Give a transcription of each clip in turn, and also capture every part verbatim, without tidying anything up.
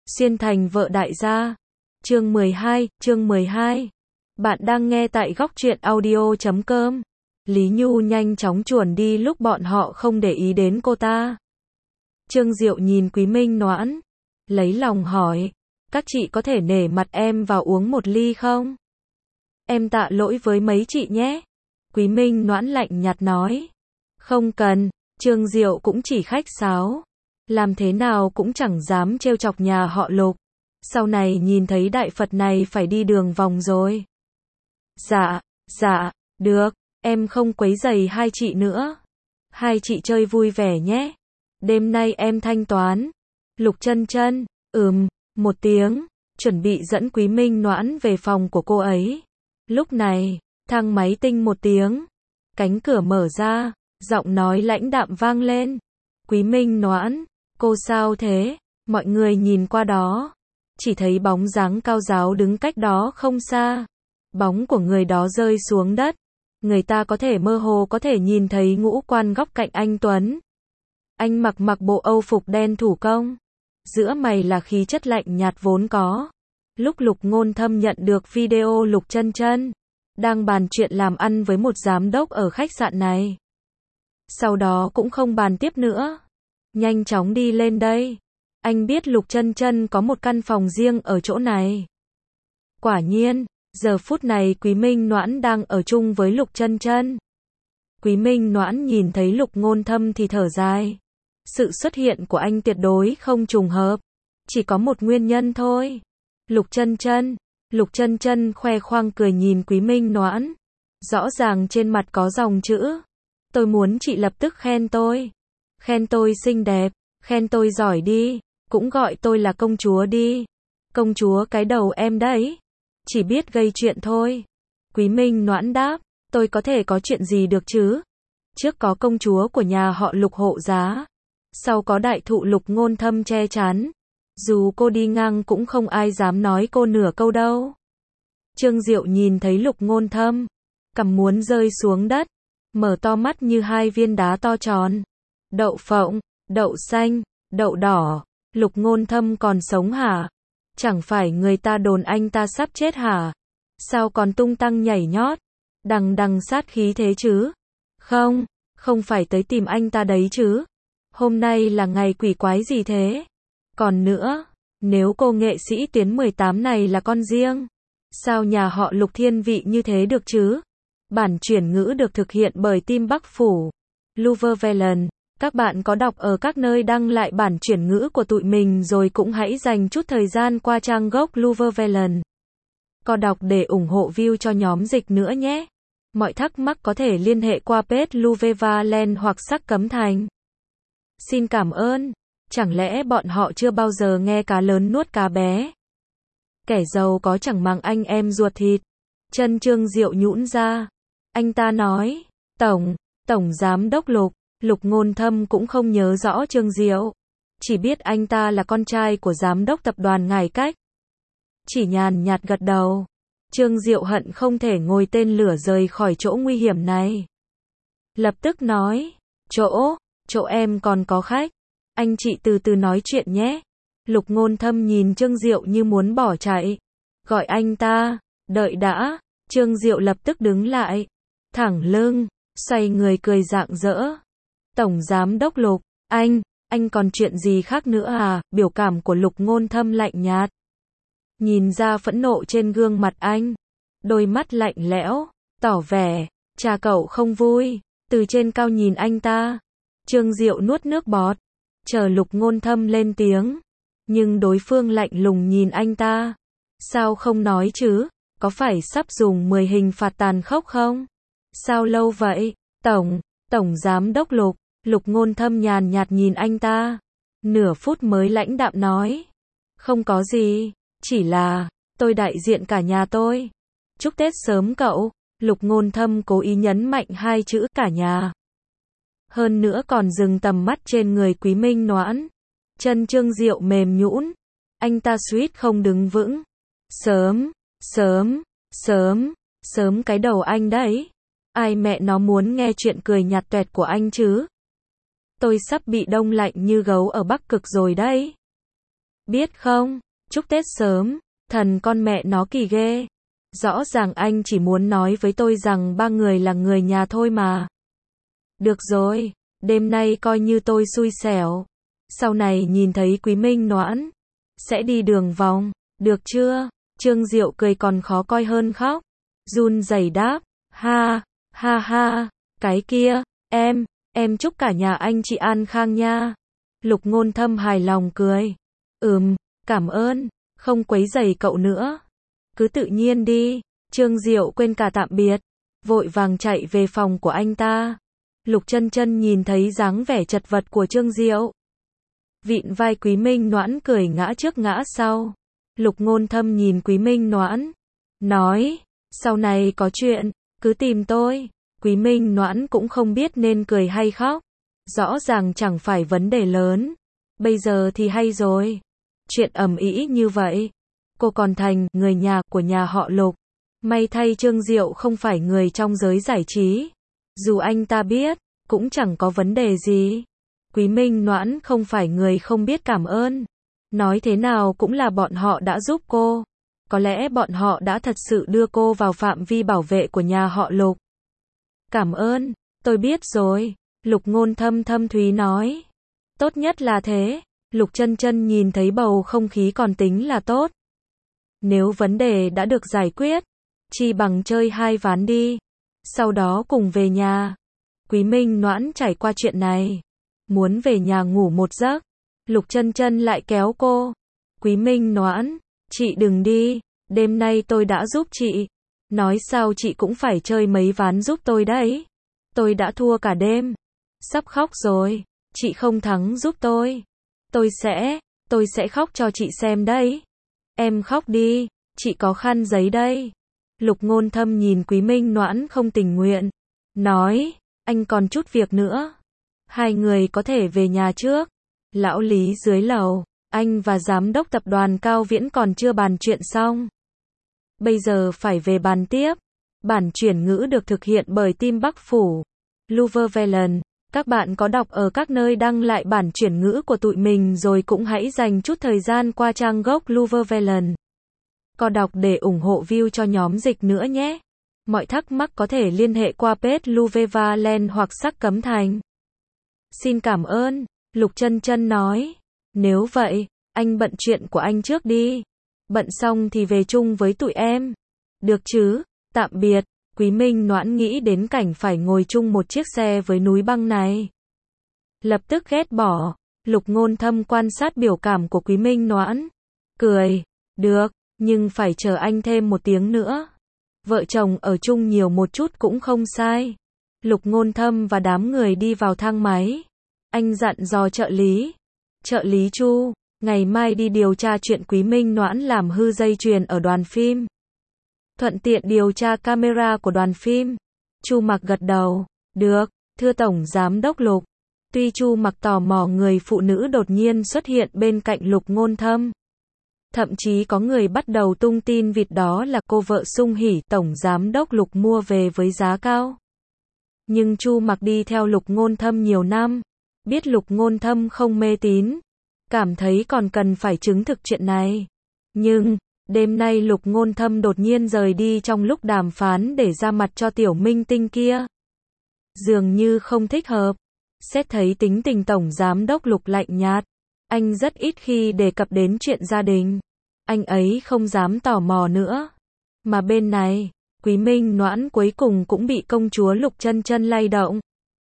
Xuyên thành vợ đại gia. Chương mười hai, chương mười hai. Bạn đang nghe tại góc truyện audio chấm com. Lý Nhu nhanh chóng chuồn đi lúc bọn họ không để ý đến cô ta. Trương Diệu nhìn Quý Minh Noãn, lấy lòng hỏi, các chị có thể nể mặt em vào uống một ly không? Em tạ lỗi với mấy chị nhé. Quý Minh Noãn lạnh nhạt nói. Không cần. Trương Diệu cũng chỉ khách sáo. Làm thế nào cũng chẳng dám trêu chọc nhà họ Lục. Sau này nhìn thấy đại Phật này phải đi đường vòng rồi. Dạ, dạ, được, em không quấy rầy hai chị nữa. Hai chị chơi vui vẻ nhé. Đêm nay em thanh toán. Lục Chân Chân, ừm, một tiếng, chuẩn bị dẫn Quý Minh Noãn về phòng của cô ấy. Lúc này, thang máy tinh một tiếng. Cánh cửa mở ra, giọng nói lãnh đạm vang lên. Quý Minh Noãn, cô sao thế? Mọi người nhìn qua đó, chỉ thấy bóng dáng cao ráo đứng cách đó không xa. Bóng của người đó rơi xuống đất. Người ta có thể mơ hồ có thể nhìn thấy ngũ quan góc cạnh anh Tuấn. Anh mặc mặc bộ âu phục đen thủ công. Giữa mày là khí chất lạnh nhạt vốn có. Lúc Lục Ngôn Thâm nhận được video Lục Chân Chân đang bàn chuyện làm ăn với một giám đốc ở khách sạn này. Sau đó cũng không bàn tiếp nữa. Nhanh chóng đi lên đây. Anh biết Lục Chân Chân có một căn phòng riêng ở chỗ này. Quả nhiên, giờ phút này Quý Minh Noãn đang ở chung với Lục Chân Chân. Quý Minh Noãn nhìn thấy Lục Ngôn Thâm thì thở dài. Sự xuất hiện của anh tuyệt đối không trùng hợp. Chỉ có một nguyên nhân thôi. Lục Chân Chân, Lục Chân Chân khoe khoang cười nhìn Quý Minh Noãn. Rõ ràng trên mặt có dòng chữ. Tôi muốn chị lập tức khen tôi. Khen tôi xinh đẹp, khen tôi giỏi đi, cũng gọi tôi là công chúa đi. Công chúa cái đầu em đấy. Chỉ biết gây chuyện thôi. Quý Minh Noãn đáp, tôi có thể có chuyện gì được chứ? Trước có công chúa của nhà họ Lục hộ giá. Sau có đại thụ Lục Ngôn Thâm che chắn. Dù cô đi ngang cũng không ai dám nói cô nửa câu đâu. Trương Diệu nhìn thấy Lục Ngôn Thâm, cằm muốn rơi xuống đất, mở to mắt như hai viên đá to tròn. Đậu phộng, đậu xanh, đậu đỏ, Lục Ngôn Thâm còn sống hả? Chẳng phải người ta đồn anh ta sắp chết hả? Sao còn tung tăng nhảy nhót, đằng đằng sát khí thế chứ? Không, không phải tới tìm anh ta đấy chứ? Hôm nay là ngày quỷ quái gì thế? Còn nữa, nếu cô nghệ sĩ tuyến mười tám này là con riêng, sao nhà họ Lục thiên vị như thế được chứ? Bản chuyển ngữ được thực hiện bởi team Bắc Phủ, Luvervelen. Các bạn có đọc ở các nơi đăng lại bản chuyển ngữ của tụi mình rồi cũng hãy dành chút thời gian qua trang gốc Luvervelen. Có đọc để ủng hộ view cho nhóm dịch nữa nhé. Mọi thắc mắc có thể liên hệ qua page Luvervelen hoặc Sắc Cấm Thành. Xin cảm ơn. Chẳng lẽ bọn họ chưa bao giờ nghe cá lớn nuốt cá bé? Kẻ giàu có chẳng mang anh em ruột thịt. Chân Trương Diệu nhũn ra. Anh ta nói, Tổng, Tổng Giám đốc Lục. Lục Ngôn Thâm cũng không nhớ rõ Trương Diệu. Chỉ biết anh ta là con trai của Giám đốc tập đoàn Ngải Cách. Chỉ nhàn nhạt gật đầu. Trương Diệu hận không thể ngồi tên lửa rời khỏi chỗ nguy hiểm này. Lập tức nói, chỗ, chỗ em còn có khách. Anh chị từ từ nói chuyện nhé. Lục Ngôn Thâm nhìn Trương Diệu như muốn bỏ chạy. Gọi anh ta, đợi đã. Trương Diệu lập tức đứng lại. Thẳng lưng, xoay người cười rạng rỡ. Tổng Giám đốc Lục, anh, anh còn chuyện gì khác nữa à? Biểu cảm của Lục Ngôn Thâm lạnh nhạt. Nhìn ra phẫn nộ trên gương mặt anh. Đôi mắt lạnh lẽo, tỏ vẻ, cha cậu không vui. Từ trên cao nhìn anh ta. Trương Diệu nuốt nước bọt. Chờ Lục Ngôn Thâm lên tiếng. Nhưng đối phương lạnh lùng nhìn anh ta. Sao không nói chứ? Có phải sắp dùng mười hình phạt tàn khốc không? Sao lâu vậy? Tổng, Tổng Giám đốc Lục. Lục Ngôn Thâm nhàn nhạt nhìn anh ta. Nửa phút mới lãnh đạm nói. Không có gì, chỉ là, tôi đại diện cả nhà tôi. Chúc Tết sớm cậu. Lục Ngôn Thâm cố ý nhấn mạnh hai chữ cả nhà. Hơn nữa còn dừng tầm mắt trên người Quý Minh Noãn. Chân Trương Diệu mềm nhũn. Anh ta suýt không đứng vững. Sớm, sớm, sớm, sớm cái đầu anh đấy. Ai mẹ nó muốn nghe chuyện cười nhạt toẹt của anh chứ? Tôi sắp bị đông lạnh như gấu ở Bắc Cực rồi đấy. Biết không, chúc Tết sớm, thần con mẹ nó kỳ ghê. Rõ ràng anh chỉ muốn nói với tôi rằng ba người là người nhà thôi mà. Được rồi, đêm nay coi như tôi xui xẻo. Sau này nhìn thấy Quý Minh Noãn, sẽ đi đường vòng, được chưa? Trương Diệu cười còn khó coi hơn khóc. Run rẩy đáp, ha, ha ha, cái kia, em, em chúc cả nhà anh chị an khang nha. Lục Ngôn Thâm hài lòng cười. Ừm, cảm ơn, không quấy rầy cậu nữa. Cứ tự nhiên đi. Trương Diệu quên cả tạm biệt, vội vàng chạy về phòng của anh ta. Lục Chân Chân nhìn thấy dáng vẻ chật vật của Trương Diệu, vịn vai Quý Minh Noãn cười ngã trước ngã sau. Lục Ngôn Thâm nhìn Quý Minh Noãn, nói, sau này có chuyện, cứ tìm tôi. Quý Minh Noãn cũng không biết nên cười hay khóc. Rõ ràng chẳng phải vấn đề lớn. Bây giờ thì hay rồi. Chuyện ầm ĩ như vậy, cô còn thành người nhà của nhà họ Lục. May thay Trương Diệu không phải người trong giới giải trí. Dù anh ta biết, cũng chẳng có vấn đề gì. Quý Minh Noãn không phải người không biết cảm ơn. Nói thế nào cũng là bọn họ đã giúp cô. Có lẽ bọn họ đã thật sự đưa cô vào phạm vi bảo vệ của nhà họ Lục. Cảm ơn, tôi biết rồi. Lục Ngôn Thâm thâm thúy nói. Tốt nhất là thế. Lục Chân Chân nhìn thấy bầu không khí còn tính là tốt. Nếu vấn đề đã được giải quyết, chi bằng chơi hai ván đi. Sau đó cùng về nhà. Quý Minh Noãn trải qua chuyện này, muốn về nhà ngủ một giấc. Lục Chân Chân lại kéo cô. Quý Minh Noãn, chị đừng đi, đêm nay tôi đã giúp chị. Nói sao chị cũng phải chơi mấy ván giúp tôi đấy. Tôi đã thua cả đêm. Sắp khóc rồi, chị không thắng giúp tôi. Tôi sẽ, tôi sẽ khóc cho chị xem đấy. Em khóc đi, chị có khăn giấy đây. Lục Ngôn Thâm nhìn Quý Minh Noãn không tình nguyện, nói, anh còn chút việc nữa. Hai người có thể về nhà trước. Lão Lý dưới lầu, anh và giám đốc tập đoàn Cao Viễn còn chưa bàn chuyện xong. Bây giờ phải về bàn tiếp. Bản chuyển ngữ được thực hiện bởi team Bắc Phủ, Luvervelen. Các bạn có đọc ở các nơi đăng lại bản chuyển ngữ của tụi mình rồi cũng hãy dành chút thời gian qua trang gốc Luvervelen. Có đọc để ủng hộ view cho nhóm dịch nữa nhé. Mọi thắc mắc có thể liên hệ qua page Luvervelen hoặc Sắc Cấm Thành. Xin cảm ơn, Lục Chân Chân nói. Nếu vậy, anh bận chuyện của anh trước đi. Bận xong thì về chung với tụi em. Được chứ, tạm biệt. Quý Minh Noãn nghĩ đến cảnh phải ngồi chung một chiếc xe với núi băng này. Lập tức ghét bỏ. Lục Ngôn Thâm quan sát biểu cảm của Quý Minh Noãn. Cười. Được, nhưng phải chờ anh thêm một tiếng nữa. Vợ chồng ở chung nhiều một chút cũng không sai. Lục Ngôn Thâm và đám người đi vào thang máy. Anh dặn dò trợ lý. Trợ lý Chu, ngày mai đi điều tra chuyện Quý Minh Noãn làm hư dây chuyền ở đoàn phim. Thuận tiện điều tra camera của đoàn phim. Chu Mặc gật đầu. Được, thưa Tổng Giám đốc Lục. Tuy Chu Mặc tò mò người phụ nữ đột nhiên xuất hiện bên cạnh Lục Ngôn Thâm. Thậm chí có người bắt đầu tung tin vịt đó là cô vợ Sung Hỉ Tổng Giám đốc Lục mua về với giá cao. Nhưng Chu Mặc đi theo Lục Ngôn Thâm nhiều năm. Biết Lục Ngôn Thâm không mê tín. Cảm thấy còn cần phải chứng thực chuyện này. Nhưng, đêm nay Lục Ngôn Thâm đột nhiên rời đi trong lúc đàm phán để ra mặt cho tiểu minh tinh kia. Dường như không thích hợp. Xét thấy tính tình Tổng Giám đốc Lục lạnh nhạt. Anh rất ít khi đề cập đến chuyện gia đình. Anh ấy không dám tò mò nữa. Mà bên này, Quý Minh Noãn cuối cùng cũng bị công chúa Lục Chân Chân lay động.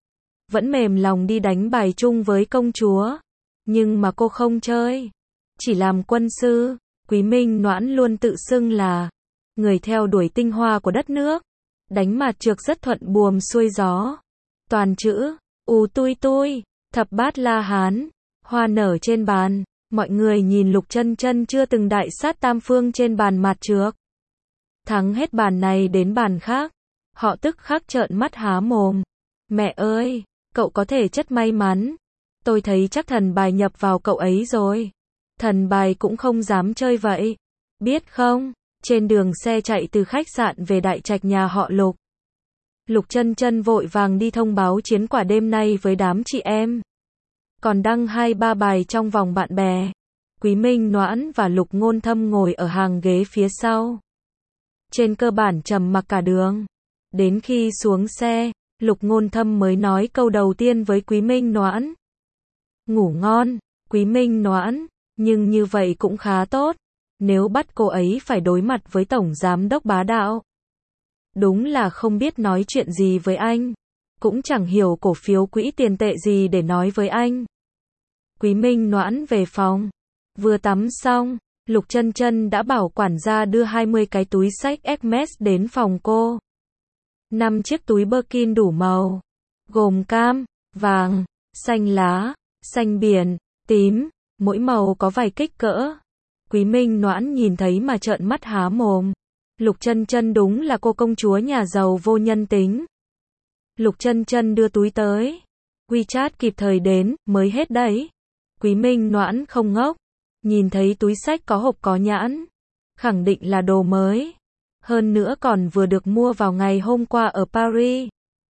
Vẫn mềm lòng đi đánh bài chung với công chúa. Nhưng mà cô không chơi. Chỉ làm quân sư. Quý Minh Noãn luôn tự xưng là người theo đuổi tinh hoa của đất nước. Đánh mặt trược rất thuận buồm xuôi gió. Toàn chữ, ù tui tui, thập bát la hán, hoa nở trên bàn. Mọi người nhìn Lục Chân Chân chưa từng đại sát tam phương trên bàn mặt trược. Thắng hết bàn này đến bàn khác. Họ tức khắc trợn mắt há mồm. Mẹ ơi, cậu có thể chất may mắn. Tôi thấy chắc thần bài nhập vào cậu ấy rồi. Thần bài cũng không dám chơi vậy. Biết không, trên đường xe chạy từ khách sạn về đại trạch nhà họ Lục. Lục Chân Chân vội vàng đi thông báo chiến quả đêm nay với đám chị em. Còn đăng hai ba bài trong vòng bạn bè. Quý Minh Noãn và Lục Ngôn Thâm ngồi ở hàng ghế phía sau. Trên cơ bản trầm mặc cả đường. Đến khi xuống xe, Lục Ngôn Thâm mới nói câu đầu tiên với Quý Minh Noãn. Ngủ ngon, Quý Minh Noãn, nhưng như vậy cũng khá tốt. Nếu bắt cô ấy phải đối mặt với Tổng Giám đốc bá đạo. Đúng là không biết nói chuyện gì với anh. Cũng chẳng hiểu cổ phiếu quỹ tiền tệ gì để nói với anh. Quý Minh Noãn về phòng. Vừa tắm xong, Lục Chân Chân đã bảo quản gia đưa hai mươi cái túi xách Hermes đến phòng cô. năm chiếc túi Birkin đủ màu, gồm cam, vàng, xanh lá, xanh biển, tím, mỗi màu có vài kích cỡ. Quý Minh Noãn nhìn thấy mà trợn mắt há mồm. Lục Chân Chân đúng là cô công chúa nhà giàu vô nhân tính. Lục Chân Chân đưa túi tới. WeChat kịp thời đến, mới hết đấy. Quý Minh Noãn không ngốc. Nhìn thấy túi xách có hộp có nhãn. Khẳng định là đồ mới. Hơn nữa còn vừa được mua vào ngày hôm qua ở Paris.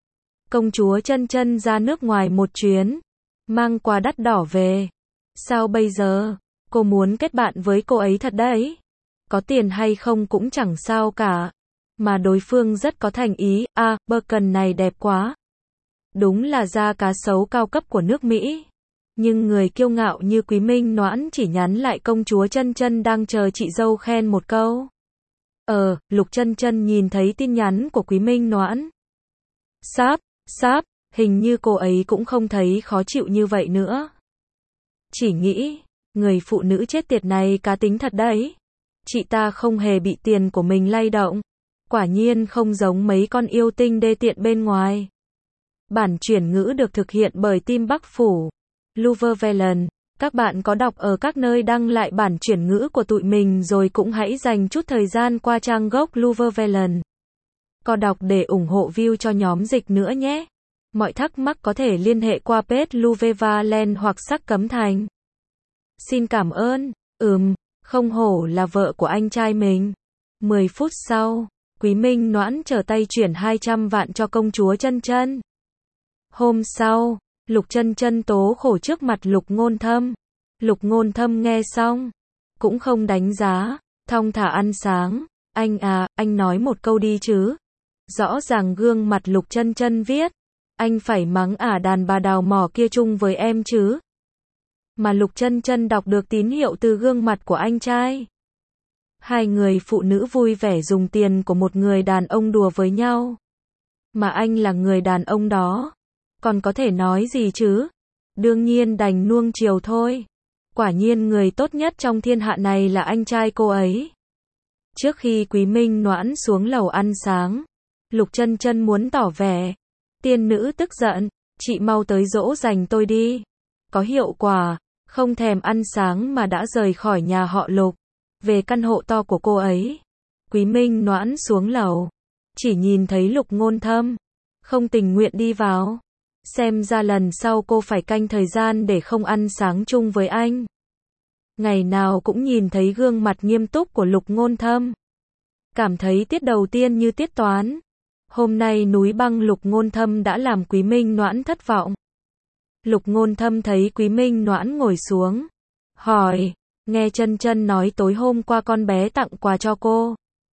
Công chúa Chân Chân ra nước ngoài một chuyến. Mang quà đắt đỏ về. Sao bây giờ? Cô muốn kết bạn với cô ấy thật đấy. Có tiền hay không cũng chẳng sao cả. Mà đối phương rất có thành ý. À, Birkin này đẹp quá. Đúng là da cá sấu cao cấp của nước Mỹ. Nhưng người kiêu ngạo như Quý Minh Noãn chỉ nhắn lại công chúa Chân Chân đang chờ chị dâu khen một câu. Ờ, Lục Chân Chân nhìn thấy tin nhắn của Quý Minh Noãn. Sáp, sáp, hình như cô ấy cũng không thấy khó chịu như vậy nữa. Chỉ nghĩ, người phụ nữ chết tiệt này cá tính thật đấy. Chị ta không hề bị tiền của mình lay động. Quả nhiên không giống mấy con yêu tinh đê tiện bên ngoài. Bản chuyển ngữ được thực hiện bởi team Bắc Phủ. Luvervelen, các bạn có đọc ở các nơi đăng lại bản chuyển ngữ của tụi mình rồi cũng hãy dành chút thời gian qua trang gốc Luvervelen. Có đọc để ủng hộ view cho nhóm dịch nữa nhé. Mọi thắc mắc có thể liên hệ qua page Luvervelen hoặc Sắc Cấm Thành. Xin cảm ơn. Ừm, không hổ là vợ của anh trai mình. mười phút sau, Quý Minh Noãn trở tay chuyển hai trăm vạn cho công chúa Chân Chân. Hôm sau, Lục Chân Chân tố khổ trước mặt Lục Ngôn Thâm. Lục Ngôn Thâm nghe xong, cũng không đánh giá, thong thả ăn sáng. Anh à, anh nói một câu đi chứ. Rõ ràng gương mặt Lục Chân Chân viết. Anh phải mắng ả đàn bà đào mỏ kia chung với em chứ. Mà Lục Chân Chân đọc được tín hiệu từ gương mặt của anh trai. Hai người phụ nữ vui vẻ dùng tiền của một người đàn ông đùa với nhau. Mà anh là người đàn ông đó. Còn có thể nói gì chứ? Đương nhiên đành nuông chiều thôi. Quả nhiên người tốt nhất trong thiên hạ này là anh trai cô ấy. Trước khi Quý Minh Noãn xuống lầu ăn sáng, Lục Chân Chân muốn tỏ vẻ. Tiên nữ tức giận, chị mau tới dỗ dành tôi đi. Có hiệu quả, không thèm ăn sáng mà đã rời khỏi nhà họ Lục. Về căn hộ to của cô ấy. Quý Minh Noãn xuống lầu. Chỉ nhìn thấy Lục Ngôn Thâm. Không tình nguyện đi vào. Xem ra lần sau cô phải canh thời gian để không ăn sáng chung với anh. Ngày nào cũng nhìn thấy gương mặt nghiêm túc của Lục Ngôn Thâm. Cảm thấy tiết đầu tiên như tiết toán. Hôm nay núi băng Lục Ngôn Thâm đã làm Quý Minh Noãn thất vọng. Lục Ngôn Thâm thấy Quý Minh Noãn ngồi xuống. Hỏi, nghe Chân Chân nói tối hôm qua con bé tặng quà cho cô.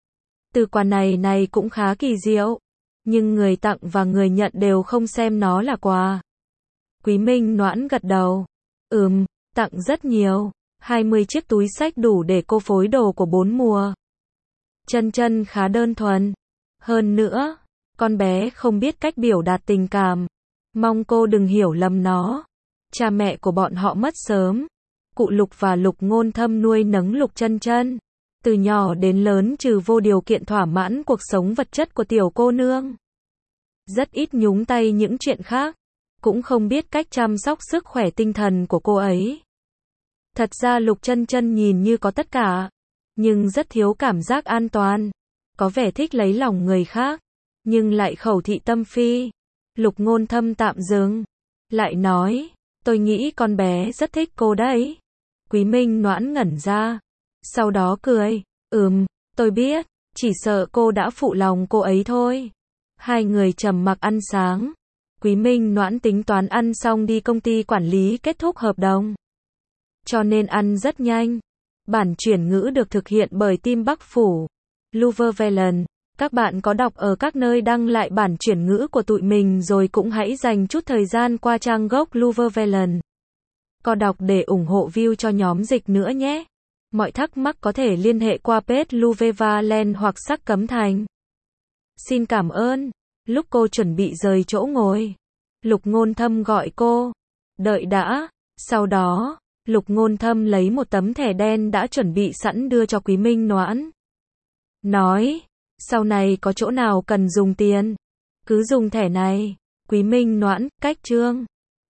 Từ quà này này cũng khá kỳ diệu. Nhưng người tặng và người nhận đều không xem nó là quà. Quý Minh Noãn gật đầu. Ừm, tặng rất nhiều. hai mươi chiếc túi xách đủ để cô phối đồ của bốn mùa. Chân Chân khá đơn thuần. Hơn nữa, con bé không biết cách biểu đạt tình cảm. Mong cô đừng hiểu lầm nó. Cha mẹ của bọn họ mất sớm. Cụ Lục và Lục Ngôn Thâm nuôi nấng Lục Chân Chân. Từ nhỏ đến lớn trừ vô điều kiện thỏa mãn cuộc sống vật chất của tiểu cô nương. Rất ít nhúng tay những chuyện khác. Cũng không biết cách chăm sóc sức khỏe tinh thần của cô ấy. Thật ra Lục Chân Chân nhìn như có tất cả. Nhưng rất thiếu cảm giác an toàn. Có vẻ thích lấy lòng người khác. Nhưng lại khẩu thị tâm phi. Lục Ngôn Thâm tạm dừng. Lại nói, tôi nghĩ con bé rất thích cô đấy. Quý Minh Noãn ngẩn ra. Sau đó cười, ừm, tôi biết, chỉ sợ cô đã phụ lòng cô ấy thôi. Hai người trầm mặc ăn sáng. Quý Minh Noãn tính toán ăn xong đi công ty quản lý kết thúc hợp đồng. cho nên ăn rất nhanh. Bản chuyển ngữ được thực hiện bởi team Bắc Phủ, Luverne. Các bạn có đọc ở các nơi đăng lại bản chuyển ngữ của tụi mình rồi cũng hãy dành chút thời gian qua trang gốc Luverne. Có đọc để ủng hộ view cho nhóm dịch nữa nhé. Mọi thắc mắc có thể liên hệ qua page Luverne hoặc Sắc Cấm Thành. Xin cảm ơn. Lúc cô chuẩn bị rời chỗ ngồi, Lục Ngôn Thâm gọi cô. Đợi đã. Sau đó, Lục Ngôn Thâm lấy một tấm thẻ đen đã chuẩn bị sẵn đưa cho Quý Minh Noãn. Nói, sau này có chỗ nào cần dùng tiền, cứ dùng thẻ này. Quý Minh Noãn, cách chương.